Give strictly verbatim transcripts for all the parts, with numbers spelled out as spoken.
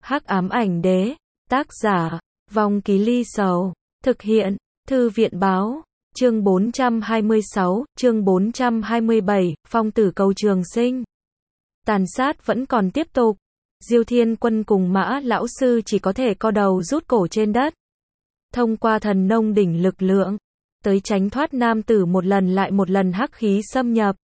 Hắc ám ảnh đế, tác giả, Vong Ký Ly Sầu, thực hiện, Thư viện báo, chương bốn trăm hai mươi sáu, chương bốn trăm hai mươi bảy, phong tử cầu trường sinh. Tàn sát vẫn còn tiếp tục. Diêu Thiên Quân cùng Mã lão sư chỉ có thể co đầu rút cổ trên đất. Thông qua thần nông đỉnh lực lượng, tới tránh thoát nam tử một lần lại một lần hắc khí xâm nhập.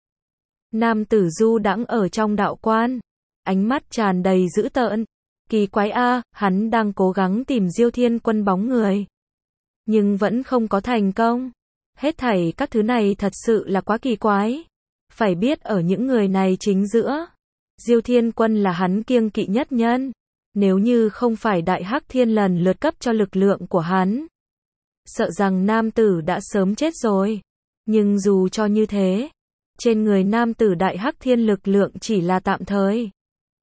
Nam tử du đãng ở trong đạo quan, ánh mắt tràn đầy dữ tợn. Kỳ quái a, hắn đang cố gắng tìm Diêu Thiên Quân bóng người, nhưng vẫn không có thành công. Hết thảy các thứ này thật sự là quá kỳ quái. Phải biết ở những người này chính giữa, Diêu Thiên Quân là hắn kiêng kỵ nhất nhân. Nếu như không phải Đại Hắc Thiên lần lượt cấp cho lực lượng của hắn, sợ rằng nam tử đã sớm chết rồi. Nhưng dù cho như thế, trên người nam tử Đại Hắc Thiên lực lượng chỉ là tạm thời.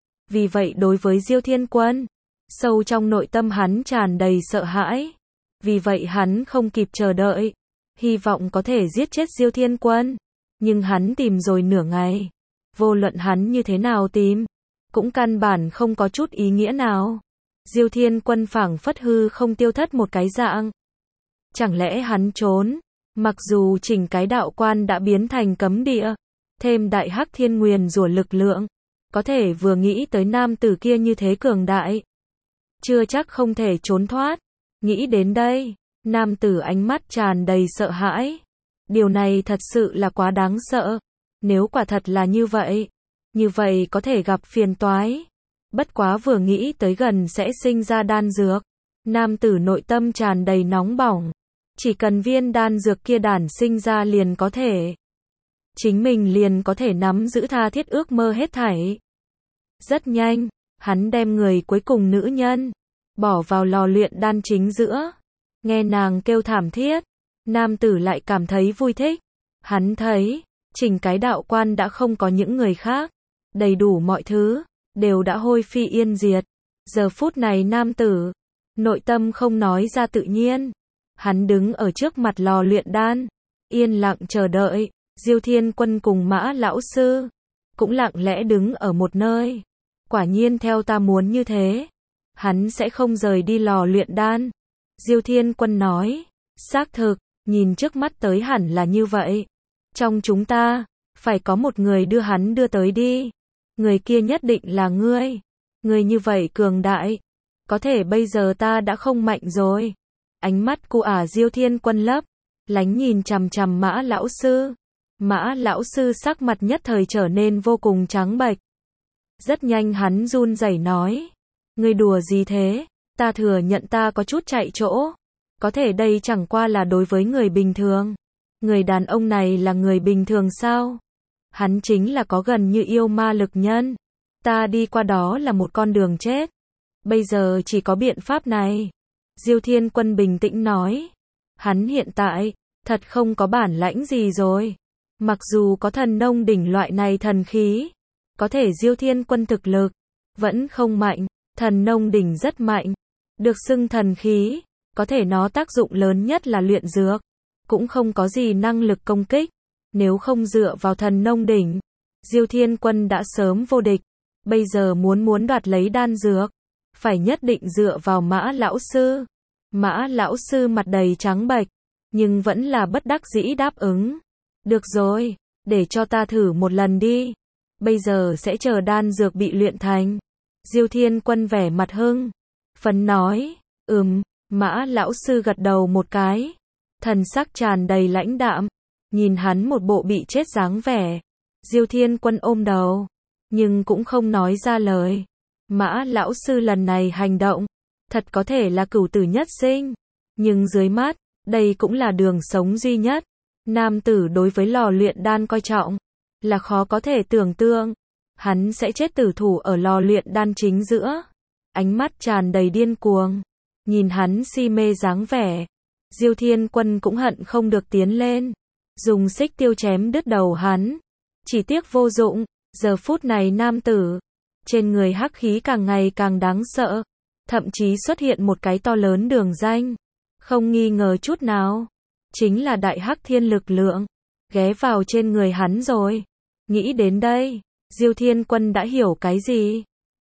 Vì vậy đối với Diêu Thiên Quân, sâu trong nội tâm hắn tràn đầy sợ hãi. Vì vậy hắn không kịp chờ đợi, hy vọng có thể giết chết Diêu Thiên Quân. Nhưng hắn tìm rồi nửa ngày, vô luận hắn như thế nào tìm, cũng căn bản không có chút ý nghĩa nào. Diêu Thiên Quân phảng phất hư không tiêu thất một cái dạng. Chẳng lẽ hắn trốn? Mặc dù chỉnh cái đạo quan đã biến thành cấm địa, thêm Đại Hắc Thiên nguyền rủa lực lượng, có thể vừa nghĩ tới nam tử kia như thế cường đại, chưa chắc không thể trốn thoát. Nghĩ đến đây, nam tử ánh mắt tràn đầy sợ hãi. Điều này thật sự là quá đáng sợ. Nếu quả thật là như vậy, như vậy có thể gặp phiền toái. Bất quá vừa nghĩ tới gần sẽ sinh ra đan dược, nam tử nội tâm tràn đầy nóng bỏng. Chỉ cần viên đan dược kia đản sinh ra liền có thể, chính mình liền có thể nắm giữ tha thiết ước mơ hết thảy. Rất nhanh, hắn đem người cuối cùng nữ nhân bỏ vào lò luyện đan chính giữa. Nghe nàng kêu thảm thiết, nam tử lại cảm thấy vui thích. Hắn thấy, chỉnh cái đạo quan đã không có những người khác, đầy đủ mọi thứ đều đã hôi phi yên diệt. Giờ phút này nam tử, nội tâm không nói ra tự nhiên. Hắn đứng ở trước mặt lò luyện đan, yên lặng chờ đợi. Diêu Thiên Quân cùng Mã lão sư cũng lặng lẽ đứng ở một nơi. Quả nhiên theo ta muốn như thế, hắn sẽ không rời đi lò luyện đan. Diêu Thiên Quân nói, xác thực, nhìn trước mắt tới hẳn là như vậy. Trong chúng ta, phải có một người đưa hắn đưa tới đi. Người kia nhất định là ngươi. Ngươi như vậy cường đại. Có thể bây giờ ta đã không mạnh rồi. Ánh mắt của ả Diêu Thiên Quân lấp lánh nhìn chằm chằm Mã lão sư. Mã lão sư sắc mặt nhất thời trở nên vô cùng trắng bệch. Rất nhanh hắn run rẩy nói, ngươi đùa gì thế? Ta thừa nhận ta có chút chạy chỗ. Có thể đây chẳng qua là đối với người bình thường. Người đàn ông này là người bình thường sao? Hắn chính là có gần như yêu ma lực nhân. Ta đi qua đó là một con đường chết. Bây giờ chỉ có biện pháp này. Diêu Thiên Quân bình tĩnh nói. Hắn hiện tại, thật không có bản lãnh gì rồi. Mặc dù có thần nông đỉnh loại này thần khí, có thể Diêu Thiên Quân thực lực vẫn không mạnh. Thần nông đỉnh rất mạnh, được xưng thần khí, có thể nó tác dụng lớn nhất là luyện dược, cũng không có gì năng lực công kích. Nếu không dựa vào thần nông đỉnh, Diêu Thiên Quân đã sớm vô địch. Bây giờ muốn muốn đoạt lấy đan dược, phải nhất định dựa vào Mã lão sư. Mã lão sư mặt đầy trắng bệch, nhưng vẫn là bất đắc dĩ đáp ứng. Được rồi, để cho ta thử một lần đi. Bây giờ sẽ chờ đan dược bị luyện thành. Diêu Thiên Quân vẻ mặt hưng phấn nói, ừm. Mã lão sư gật đầu một cái, thần sắc tràn đầy lãnh đạm, nhìn hắn một bộ bị chết dáng vẻ. Diêu Thiên Quân ôm đầu, nhưng cũng không nói ra lời. Mã lão sư lần này hành động, thật có thể là cửu tử nhất sinh, nhưng dưới mắt, đây cũng là đường sống duy nhất. Nam tử đối với lò luyện đan coi trọng, là khó có thể tưởng tượng. Hắn sẽ chết tử thủ ở lò luyện đan chính giữa. Ánh mắt tràn đầy điên cuồng, nhìn hắn si mê dáng vẻ. Diêu Thiên Quân cũng hận không được tiến lên, dùng xích tiêu chém đứt đầu hắn. Chỉ tiếc vô dụng. Giờ phút này nam tử, trên người hắc khí càng ngày càng đáng sợ, thậm chí xuất hiện một cái to lớn đường danh. Không nghi ngờ chút nào, chính là Đại Hắc Thiên lực lượng ghé vào trên người hắn rồi. Nghĩ đến đây, Diêu Thiên Quân đã hiểu cái gì.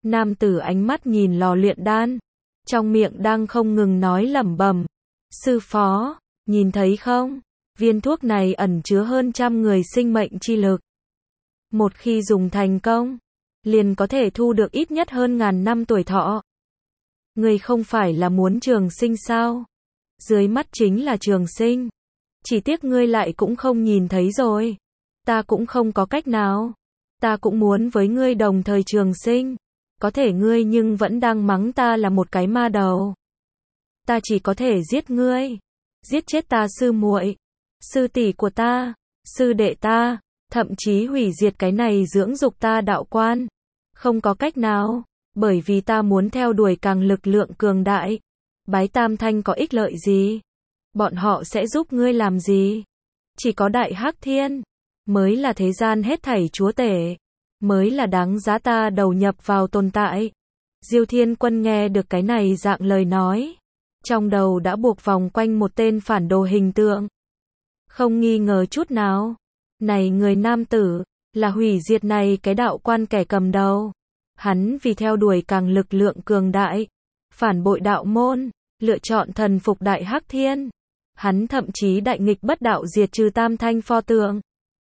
Nam tử ánh mắt nhìn lò luyện đan, trong miệng đang không ngừng nói lẩm bẩm. Sư phó, nhìn thấy không? Viên thuốc này ẩn chứa hơn trăm người sinh mệnh chi lực. Một khi dùng thành công, liền có thể thu được ít nhất hơn ngàn năm tuổi thọ. Ngươi không phải là muốn trường sinh sao? Dưới mắt chính là trường sinh. Chỉ tiếc ngươi lại cũng không nhìn thấy rồi. Ta cũng không có cách nào. Ta cũng muốn với ngươi đồng thời trường sinh. Có thể ngươi nhưng vẫn đang mắng ta là một cái ma đầu. Ta chỉ có thể giết ngươi. Giết chết ta sư muội, sư tỷ của ta, sư đệ ta, thậm chí hủy diệt cái này dưỡng dục ta đạo quan. Không có cách nào, bởi vì ta muốn theo đuổi càng lực lượng cường đại. Bái Tam Thanh có ích lợi gì? Bọn họ sẽ giúp ngươi làm gì? Chỉ có Đại Hắc Thiên mới là thế gian hết thảy chúa tể, mới là đáng giá ta đầu nhập vào tồn tại. Diêu Thiên Quân nghe được cái này dạng lời nói, trong đầu đã buộc vòng quanh một tên phản đồ hình tượng. Không nghi ngờ chút nào, này người nam tử, là hủy diệt này cái đạo quan kẻ cầm đầu. Hắn vì theo đuổi càng lực lượng cường đại, phản bội đạo môn, lựa chọn thần phục Đại Hắc Thiên. Hắn thậm chí đại nghịch bất đạo diệt trừ Tam Thanh pho tượng,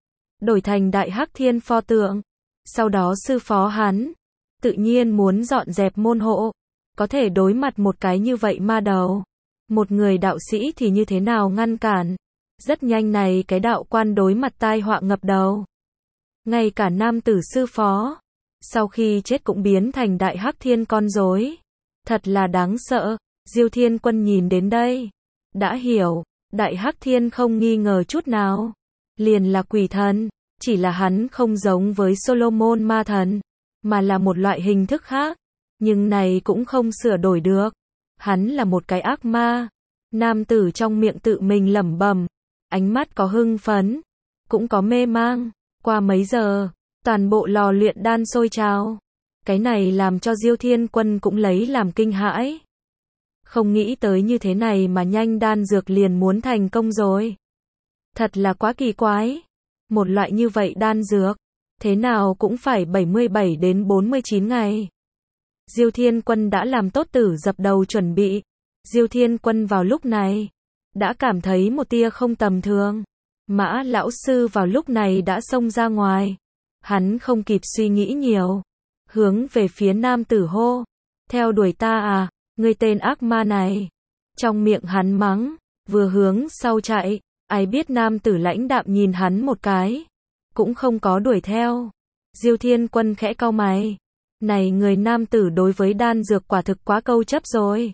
đổi thành Đại Hắc Thiên pho tượng. Sau đó sư phó hắn, tự nhiên muốn dọn dẹp môn hộ. Có thể đối mặt một cái như vậy ma đầu, một người đạo sĩ thì như thế nào ngăn cản. Rất nhanh này cái đạo quan đối mặt tai họa ngập đầu. Ngay cả nam tử sư phó, sau khi chết cũng biến thành Đại Hắc Thiên con rối. Thật là đáng sợ. Diêu Thiên Quân nhìn đến đây, đã hiểu, Đại Hắc Thiên không nghi ngờ chút nào, liền là quỷ thần, chỉ là hắn không giống với Solomon ma thần, mà là một loại hình thức khác, nhưng này cũng không sửa đổi được. Hắn là một cái ác ma. Nam tử trong miệng tự mình lẩm bẩm, ánh mắt có hưng phấn, cũng có mê mang. Qua mấy giờ, toàn bộ lò luyện đan sôi trào. Cái này làm cho Diêu Thiên Quân cũng lấy làm kinh hãi. Không nghĩ tới như thế này mà nhanh đan dược liền muốn thành công rồi. Thật là quá kỳ quái. Một loại như vậy đan dược, thế nào cũng phải bảy mươi bảy đến bốn mươi chín ngày. Diêu Thiên Quân đã làm tốt tử dập đầu chuẩn bị. Diêu Thiên Quân vào lúc này, đã cảm thấy một tia không tầm thường. Mã lão sư vào lúc này đã xông ra ngoài. Hắn không kịp suy nghĩ nhiều, hướng về phía nam tử hô. Theo đuổi ta à, ngươi tên ác ma này. Trong miệng hắn mắng, vừa hướng sau chạy. Ai biết nam tử lãnh đạm nhìn hắn một cái, cũng không có đuổi theo. Diêu Thiên Quân khẽ cau mày. Này người nam tử đối với đan dược quả thực quá câu chấp rồi.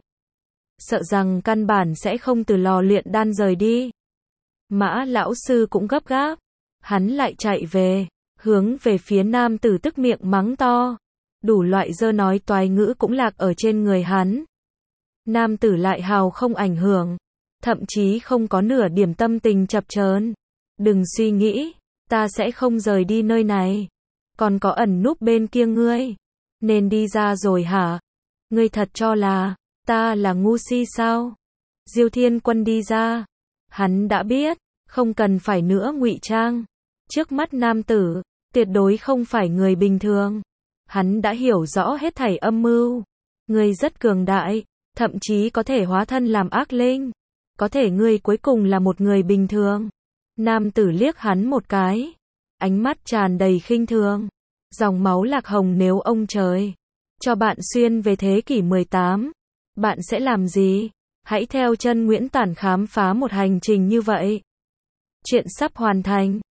Sợ rằng căn bản sẽ không từ lò luyện đan rời đi. Mã lão sư cũng gấp gáp. Hắn lại chạy về, hướng về phía nam tử tức miệng mắng to. Đủ loại dơ nói toái ngữ cũng lạc ở trên người hắn. Nam tử lại hào không ảnh hưởng, thậm chí không có nửa điểm tâm tình chập chờn. Đừng suy nghĩ, ta sẽ không rời đi nơi này. Còn có ẩn núp bên kia ngươi. Nên đi ra rồi hả? Ngươi thật cho là ta là ngu si sao? Diêu Thiên Quân đi ra. Hắn đã biết, không cần phải nữa ngụy trang. Trước mắt nam tử, tuyệt đối không phải người bình thường. Hắn đã hiểu rõ hết thảy âm mưu. Ngươi rất cường đại, thậm chí có thể hóa thân làm ác linh. Có thể ngươi cuối cùng là một người bình thường. Nam tử liếc hắn một cái, ánh mắt tràn đầy khinh thường. Dòng máu lạc hồng, nếu ông trời cho bạn xuyên về thế kỷ mười tám, bạn sẽ làm gì? Hãy theo chân Nguyễn Tản khám phá một hành trình như vậy. Chuyện sắp hoàn thành.